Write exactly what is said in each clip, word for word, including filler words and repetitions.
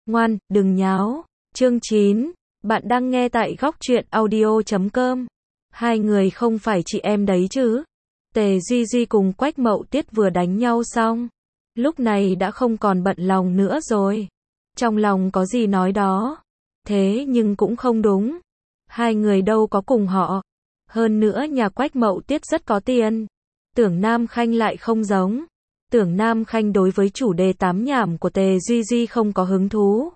Ngoan, đừng nháo. Chương chín. Bạn đang nghe tại góc truyện audio chấm com. Hai người không phải chị em đấy chứ? Tề Duy Duy cùng Quách Mậu Tiết vừa đánh nhau xong. Lúc này đã không còn bận lòng nữa rồi. Trong lòng có gì nói đó. Thế nhưng cũng không đúng. Hai người đâu có cùng họ. Hơn nữa nhà Quách Mậu Tiết rất có tiền. Tưởng Nam Khanh lại không giống. Tưởng Nam Khanh đối với chủ đề tám nhảm của Tề Duy Duy không có hứng thú.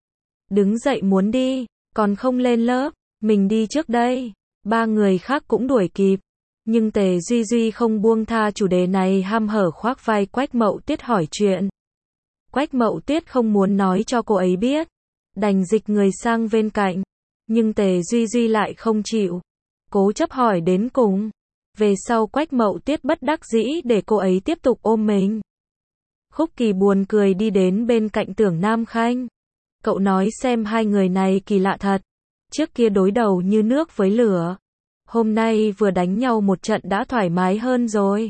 Đứng dậy muốn đi, còn không lên lớp, mình đi trước đây. Ba người khác cũng đuổi kịp. Nhưng Tề Duy Duy không buông tha chủ đề này, ham hở khoác vai Quách Mậu Tiết hỏi chuyện. Quách Mậu Tiết không muốn nói cho cô ấy biết, đành dịch người sang bên cạnh. Nhưng Tề Duy Duy lại không chịu, cố chấp hỏi đến cùng. Về sau Quách Mậu Tiết bất đắc dĩ để cô ấy tiếp tục ôm mình. Khúc Kỳ buồn cười đi đến bên cạnh Tưởng Nam Khanh. Cậu nói xem hai người này kỳ lạ thật. Trước kia đối đầu như nước với lửa. Hôm nay vừa đánh nhau một trận đã thoải mái hơn rồi.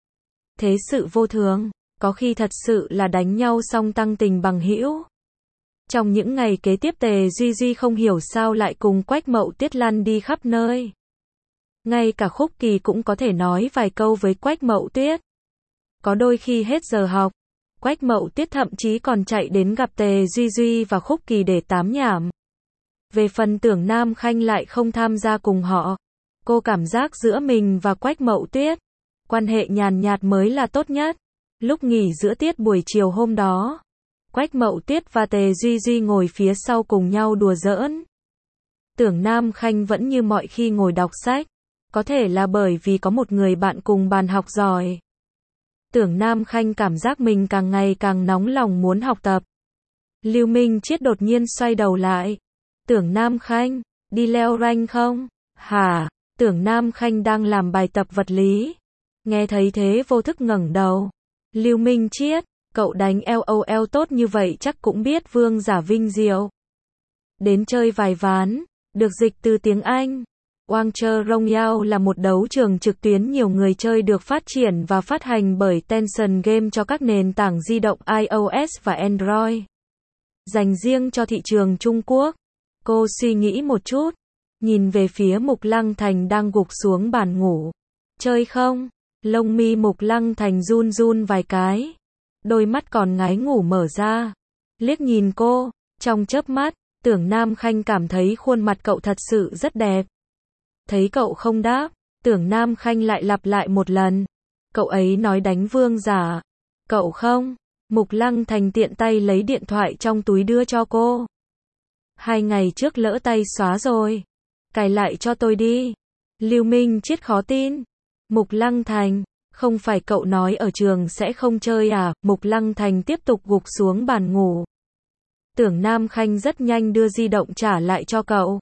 Thế sự vô thường, có khi thật sự là đánh nhau xong tăng tình bằng hữu. Trong những ngày kế tiếp Tề Duy Duy không hiểu sao lại cùng Quách Mậu Tiết lăn đi khắp nơi. Ngay cả Khúc Kỳ cũng có thể nói vài câu với Quách Mậu Tiết. Có đôi khi hết giờ học, Quách Mậu Tiết thậm chí còn chạy đến gặp Tề Duy Duy và Khúc Kỳ để tám nhảm. Về phần Tưởng Nam Khanh lại không tham gia cùng họ. Cô cảm giác giữa mình và Quách Mậu Tiết, quan hệ nhàn nhạt mới là tốt nhất. Lúc nghỉ giữa tiết buổi chiều hôm đó, Quách Mậu Tiết và Tề Duy Duy ngồi phía sau cùng nhau đùa giỡn. Tưởng Nam Khanh vẫn như mọi khi ngồi đọc sách. Có thể là bởi vì có một người bạn cùng bàn học giỏi. Tưởng Nam Khanh cảm giác mình càng ngày càng nóng lòng muốn học tập. Lưu Minh Chiết đột nhiên xoay đầu lại. Tưởng Nam Khanh, đi leo rank không? Hả? Tưởng Nam Khanh đang làm bài tập vật lý. Nghe thấy thế vô thức ngẩng đầu. Lưu Minh Chiết, cậu đánh LOL tốt như vậy chắc cũng biết Vương Giả Vinh Diệu. Đến chơi vài ván, được dịch từ tiếng Anh. Wangche Rongyao là một đấu trường trực tuyến nhiều người chơi được phát triển và phát hành bởi Tencent Game cho các nền tảng di động iOS và Android. Dành riêng cho thị trường Trung Quốc. Cô suy nghĩ một chút, nhìn về phía Mục Lăng Thành đang gục xuống bàn ngủ. Chơi không? Lông mi Mục Lăng Thành run run vài cái. Đôi mắt còn ngái ngủ mở ra. Liếc nhìn cô, trong chớp mắt, Tưởng Nam Khanh cảm thấy khuôn mặt cậu thật sự rất đẹp. Thấy cậu không đáp, Tưởng Nam Khanh lại lặp lại một lần. Cậu ấy nói đánh vương giả. Cậu không? Mục Lăng Thành tiện tay lấy điện thoại trong túi đưa cho cô. Hai ngày trước lỡ tay xóa rồi. Cài lại cho tôi đi. Lưu Minh Chiết khó tin. Mục Lăng Thành, không phải cậu nói ở trường sẽ không chơi à? Mục Lăng Thành tiếp tục gục xuống bàn ngủ. Tưởng Nam Khanh rất nhanh đưa di động trả lại cho cậu.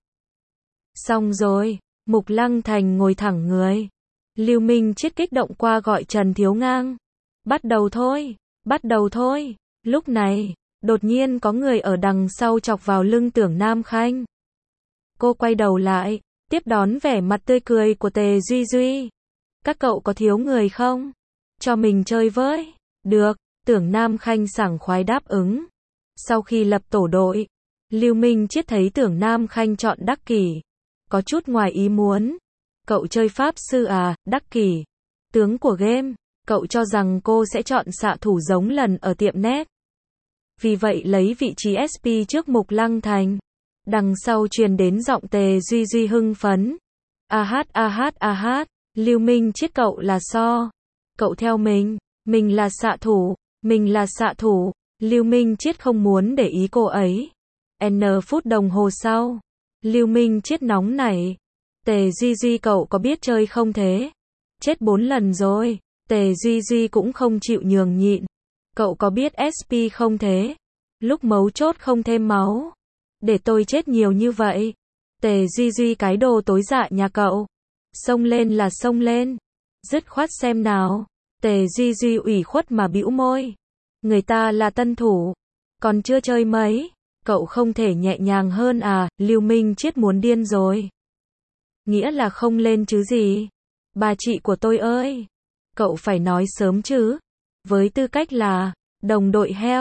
Xong rồi. Mục Lăng Thành ngồi thẳng người. Lưu Minh Chiết kích động qua gọi Trần Thiếu Ngang. Bắt đầu thôi, bắt đầu thôi. Lúc này, đột nhiên có người ở đằng sau chọc vào lưng Tưởng Nam Khanh. Cô quay đầu lại, tiếp đón vẻ mặt tươi cười của Tề Duy Duy. Các cậu có thiếu người không? Cho mình chơi với. Được, Tưởng Nam Khanh sảng khoái đáp ứng. Sau khi lập tổ đội, Lưu Minh Chiết thấy Tưởng Nam Khanh chọn Đắc Kỷ. Có chút ngoài ý muốn. Cậu chơi pháp sư à? Đắc Kỷ, tướng của game. Cậu cho rằng cô sẽ chọn xạ thủ giống lần ở tiệm net. Vì vậy lấy vị trí ét pê trước Mục Lăng Thành. Đằng sau truyền đến giọng Tề Duy Duy hưng phấn. A hát a hát a hát, Lưu Minh Chiết cậu là so. Cậu theo mình, mình là xạ thủ, mình là xạ thủ. Lưu Minh Chiết không muốn để ý cô ấy. N phút đồng hồ sau. Lưu Minh Chiết nóng nảy. Tề Duy Duy cậu có biết chơi không thế? Chết bốn lần rồi. Tề Duy Duy cũng không chịu nhường nhịn. Cậu có biết ét pê không thế? Lúc mấu chốt không thêm máu. Để tôi chết nhiều như vậy. Tề Duy Duy cái đồ tối dạ nhà cậu. Xông lên là xông lên. Dứt khoát xem nào. Tề Duy Duy ủy khuất mà bĩu môi. Người ta là tân thủ. Còn chưa chơi mấy. Cậu không thể nhẹ nhàng hơn à? Lưu Minh Chiết muốn điên rồi. Nghĩa là không lên chứ gì? Bà chị của tôi ơi! Cậu phải nói sớm chứ. Với tư cách là đồng đội heo,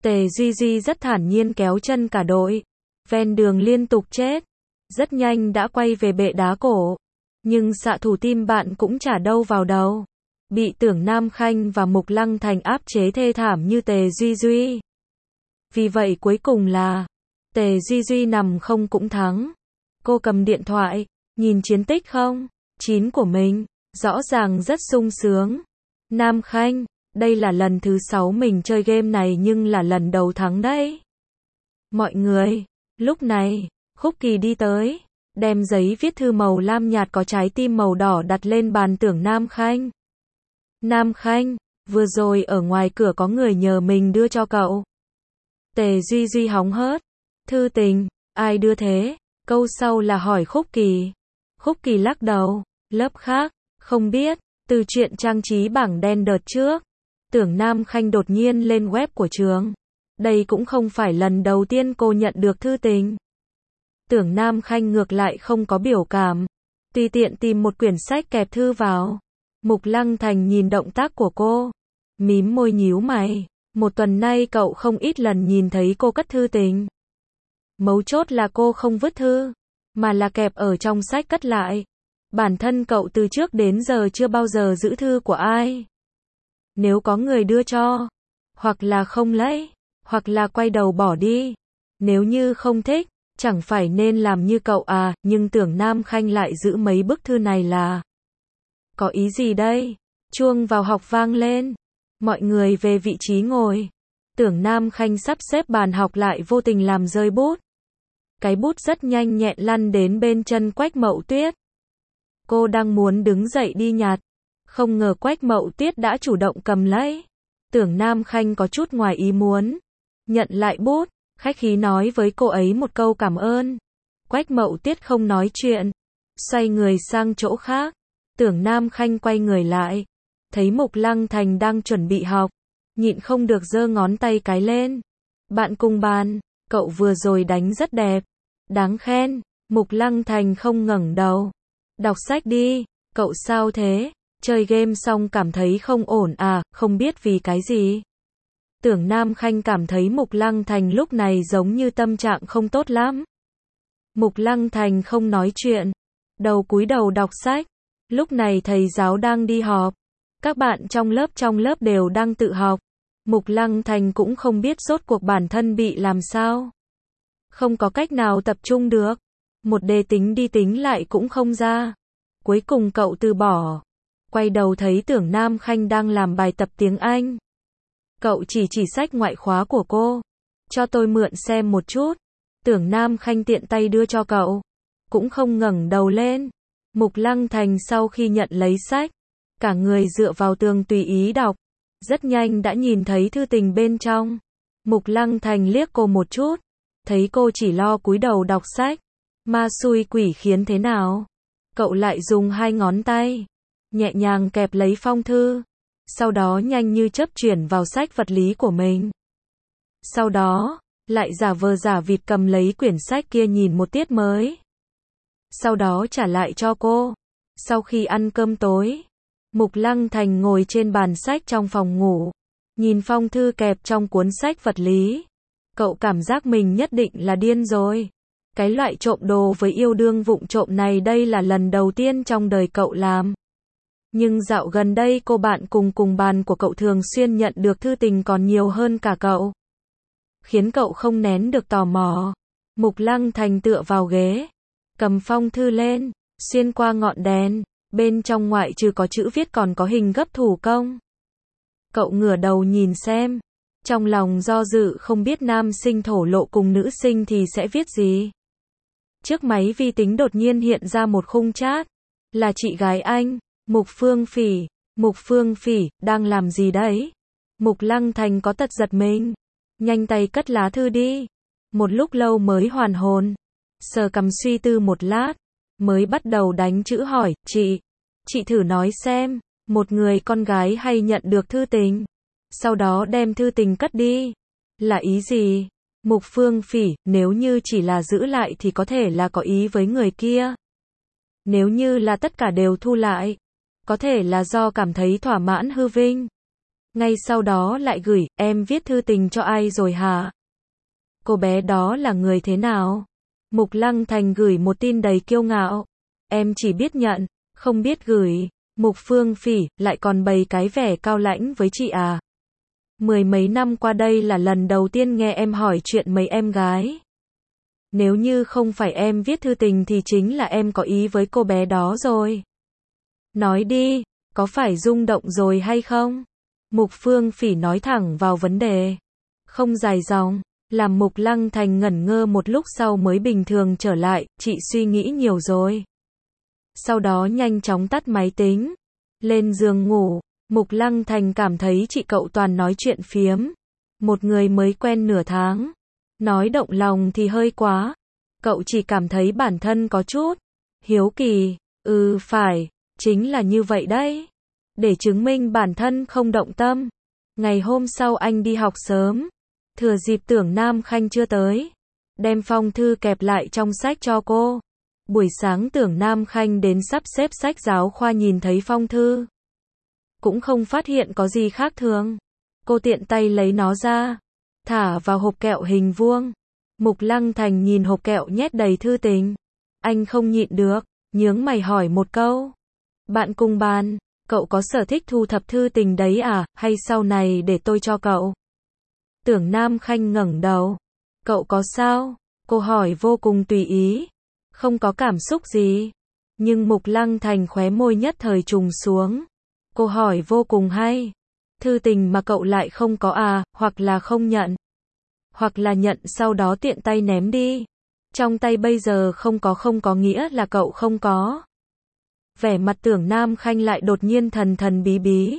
Tề Duy Duy rất thản nhiên kéo chân cả đội. Ven đường liên tục chết. Rất nhanh đã quay về bệ đá cổ. Nhưng xạ thủ tim bạn cũng chả đâu vào đâu. Bị Tưởng Nam Khanh và Mục Lăng Thành áp chế thê thảm như Tề Duy Duy. Vì vậy cuối cùng là Tề Duy Duy nằm không cũng thắng. Cô cầm điện thoại, nhìn chiến tích không? chín của mình, rõ ràng rất sung sướng. Nam Khanh, đây là lần thứ sáu mình chơi game này nhưng là lần đầu thắng đấy. Mọi người, lúc này, Khúc Kỳ đi tới, đem giấy viết thư màu lam nhạt có trái tim màu đỏ đặt lên bàn Tưởng Nam Khanh. Nam Khanh, vừa rồi ở ngoài cửa có người nhờ mình đưa cho cậu. Tề Duy Duy hóng hớt. Thư tình, ai đưa thế? Câu sau là hỏi Khúc Kỳ. Khúc Kỳ lắc đầu, lớp khác, không biết, từ chuyện trang trí bảng đen đợt trước. Tưởng Nam Khanh đột nhiên lên web của trường. Đây cũng không phải lần đầu tiên cô nhận được thư tình. Tưởng Nam Khanh ngược lại không có biểu cảm. Tùy tiện tìm một quyển sách kẹp thư vào. Mục Lăng Thành nhìn động tác của cô. Mím môi nhíu mày. Một tuần nay cậu không ít lần nhìn thấy cô cất thư tình. Mấu chốt là cô không vứt thư, mà là kẹp ở trong sách cất lại. Bản thân cậu từ trước đến giờ chưa bao giờ giữ thư của ai. Nếu có người đưa cho, hoặc là không lấy, hoặc là quay đầu bỏ đi. Nếu như không thích, chẳng phải nên làm như cậu à, nhưng Tưởng Nam Khanh lại giữ mấy bức thư này là. Có ý gì đây? Chuông vào học vang lên. Mọi người về vị trí ngồi. Tưởng Nam Khanh sắp xếp bàn học lại vô tình làm rơi bút. Cái bút rất nhanh nhẹn lăn đến bên chân Quách Mậu Tuyết. Cô đang muốn đứng dậy đi nhặt. Không ngờ Quách Mậu Tuyết đã chủ động cầm lấy. Tưởng Nam Khanh có chút ngoài ý muốn. Nhận lại bút, khách khí nói với cô ấy một câu cảm ơn. Quách Mậu Tuyết không nói chuyện. Xoay người sang chỗ khác. Tưởng Nam Khanh quay người lại. Thấy Mục Lăng Thành đang chuẩn bị học. Nhịn không được giơ ngón tay cái lên. Bạn cùng bàn, cậu vừa rồi đánh rất đẹp. Đáng khen. Mục Lăng Thành không ngẩng đầu. Đọc sách đi. Cậu sao thế? Chơi game xong cảm thấy không ổn à, không biết vì cái gì. Tưởng Nam Khanh cảm thấy Mục Lăng Thành lúc này giống như tâm trạng không tốt lắm. Mục Lăng Thành không nói chuyện. Đầu cúi đầu đọc sách. Lúc này thầy giáo đang đi họp. Các bạn trong lớp trong lớp đều đang tự học. Mục Lăng Thành cũng không biết rốt cuộc bản thân bị làm sao. Không có cách nào tập trung được. Một đề tính đi tính lại cũng không ra. Cuối cùng cậu từ bỏ. Quay đầu thấy Tưởng Nam Khanh đang làm bài tập tiếng Anh. Cậu chỉ chỉ sách ngoại khóa của cô. Cho tôi mượn xem một chút. Tưởng Nam Khanh tiện tay đưa cho cậu. Cũng không ngẩng đầu lên. Mục Lăng Thành sau khi nhận lấy sách. Cả người dựa vào tường tùy ý đọc. Rất nhanh đã nhìn thấy thư tình bên trong. Mục Lăng Thành liếc cô một chút. Thấy cô chỉ lo cúi đầu đọc sách. Ma xui quỷ khiến thế nào? Cậu lại dùng hai ngón tay. Nhẹ nhàng kẹp lấy phong thư. Sau đó nhanh như chớp chuyển vào sách vật lý của mình. Sau đó, lại giả vờ giả vịt cầm lấy quyển sách kia nhìn một tiết mới. Sau đó trả lại cho cô. Sau khi ăn cơm tối, Mục Lăng Thành ngồi trên bàn sách trong phòng ngủ. Nhìn phong thư kẹp trong cuốn sách vật lý. Cậu cảm giác mình nhất định là điên rồi. Cái loại trộm đồ với yêu đương vụng trộm này đây là lần đầu tiên trong đời cậu làm. Nhưng dạo gần đây cô bạn cùng cùng bàn của cậu thường xuyên nhận được thư tình còn nhiều hơn cả cậu. Khiến cậu không nén được tò mò. Mục Lăng Thành tựa vào ghế. Cầm phong thư lên. Xuyên qua ngọn đèn. Bên trong ngoại trừ có chữ viết còn có hình gấp thủ công. Cậu ngửa đầu nhìn xem. Trong lòng do dự không biết nam sinh thổ lộ cùng nữ sinh thì sẽ viết gì. Trước máy vi tính đột nhiên hiện ra một khung chat. Là chị gái anh. Mục Phương Phỉ. Mục Phương Phỉ, đang làm gì đấy? Mục Lăng Thành có tật giật mình. Nhanh tay cất lá thư đi. Một lúc lâu mới hoàn hồn. Sờ cằm suy tư một lát. Mới bắt đầu đánh chữ hỏi, chị. Chị thử nói xem, một người con gái hay nhận được thư tình. Sau đó đem thư tình cất đi. Là ý gì? Mục Phương Phỉ, nếu như chỉ là giữ lại thì có thể là có ý với người kia. Nếu như là tất cả đều thu lại, có thể là do cảm thấy thỏa mãn hư vinh. Ngay sau đó lại gửi, em viết thư tình cho ai rồi hả? Cô bé đó là người thế nào? Mục Lăng Thành gửi một tin đầy kiêu ngạo. Em chỉ biết nhận, không biết gửi. Mục Phương Phỉ, lại còn bày cái vẻ cao lãnh với chị à? Mười mấy năm qua đây là lần đầu tiên nghe em hỏi chuyện mấy em gái. Nếu như không phải em viết thư tình thì chính là em có ý với cô bé đó rồi. Nói đi, có phải rung động rồi hay không? Mục Phương Phỉ nói thẳng vào vấn đề. Không dài dòng, làm Mục Lăng Thành ngẩn ngơ một lúc sau mới bình thường trở lại, chị suy nghĩ nhiều rồi. Sau đó nhanh chóng tắt máy tính, lên giường ngủ. Mục Lăng Thành cảm thấy chị cậu toàn nói chuyện phiếm. Một người mới quen nửa tháng. Nói động lòng thì hơi quá. Cậu chỉ cảm thấy bản thân có chút hiếu kỳ. Ừ phải, chính là như vậy đấy. Để chứng minh bản thân không động tâm. Ngày hôm sau anh đi học sớm. Thừa dịp Tưởng Nam Khanh chưa tới. Đem phong thư kẹp lại trong sách cho cô. Buổi sáng Tưởng Nam Khanh đến sắp xếp sách giáo khoa nhìn thấy phong thư. Cũng không phát hiện có gì khác thường. Cô tiện tay lấy nó ra. Thả vào hộp kẹo hình vuông. Mục Lăng Thành nhìn hộp kẹo nhét đầy thư tình. Anh không nhịn được, nhướng mày hỏi một câu. Bạn cùng bàn, cậu có sở thích thu thập thư tình đấy à, hay sau này để tôi cho cậu? Tưởng Nam Khanh ngẩng đầu. Cậu có sao? Cô hỏi vô cùng tùy ý. Không có cảm xúc gì. Nhưng Mục Lăng Thành khóe môi nhất thời trùng xuống. Cô hỏi vô cùng hay. Thư tình mà cậu lại không có à, hoặc là không nhận. Hoặc là nhận sau đó tiện tay ném đi. Trong tay bây giờ không có không có nghĩa là cậu không có. Vẻ mặt Tưởng Nam Khanh lại đột nhiên thần thần bí bí.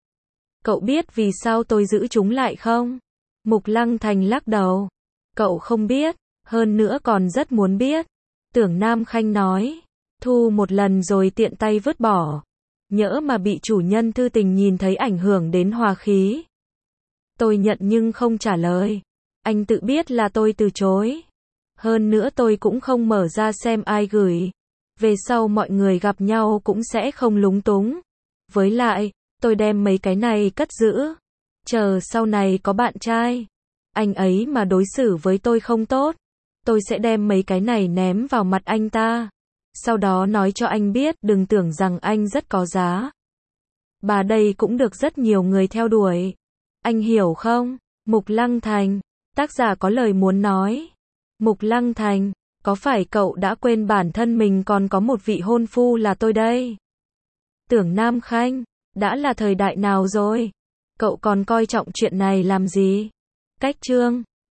Cậu biết vì sao tôi giữ chúng lại không? Mục Lăng Thành lắc đầu. Cậu không biết, hơn nữa còn rất muốn biết. Tưởng Nam Khanh nói. Thu một lần rồi tiện tay vứt bỏ. Nhỡ mà bị chủ nhân thư tình nhìn thấy ảnh hưởng đến hòa khí. Tôi nhận nhưng không trả lời. Anh tự biết là tôi từ chối. Hơn nữa tôi cũng không mở ra xem ai gửi. Về sau mọi người gặp nhau cũng sẽ không lúng túng. Với lại, tôi đem mấy cái này cất giữ. Chờ sau này có bạn trai. Anh ấy mà đối xử với tôi không tốt. Tôi sẽ đem mấy cái này ném vào mặt anh ta. Sau đó nói cho anh biết đừng tưởng rằng anh rất có giá. Bà đây cũng được rất nhiều người theo đuổi. Anh hiểu không? Mục Lăng Thành. Tác giả có lời muốn nói. Mục Lăng Thành. Có phải cậu đã quên bản thân mình còn có một vị hôn phu là tôi đây? Tưởng Nam Khanh. Đã là thời đại nào rồi? Cậu còn coi trọng chuyện này làm gì? Cách chương.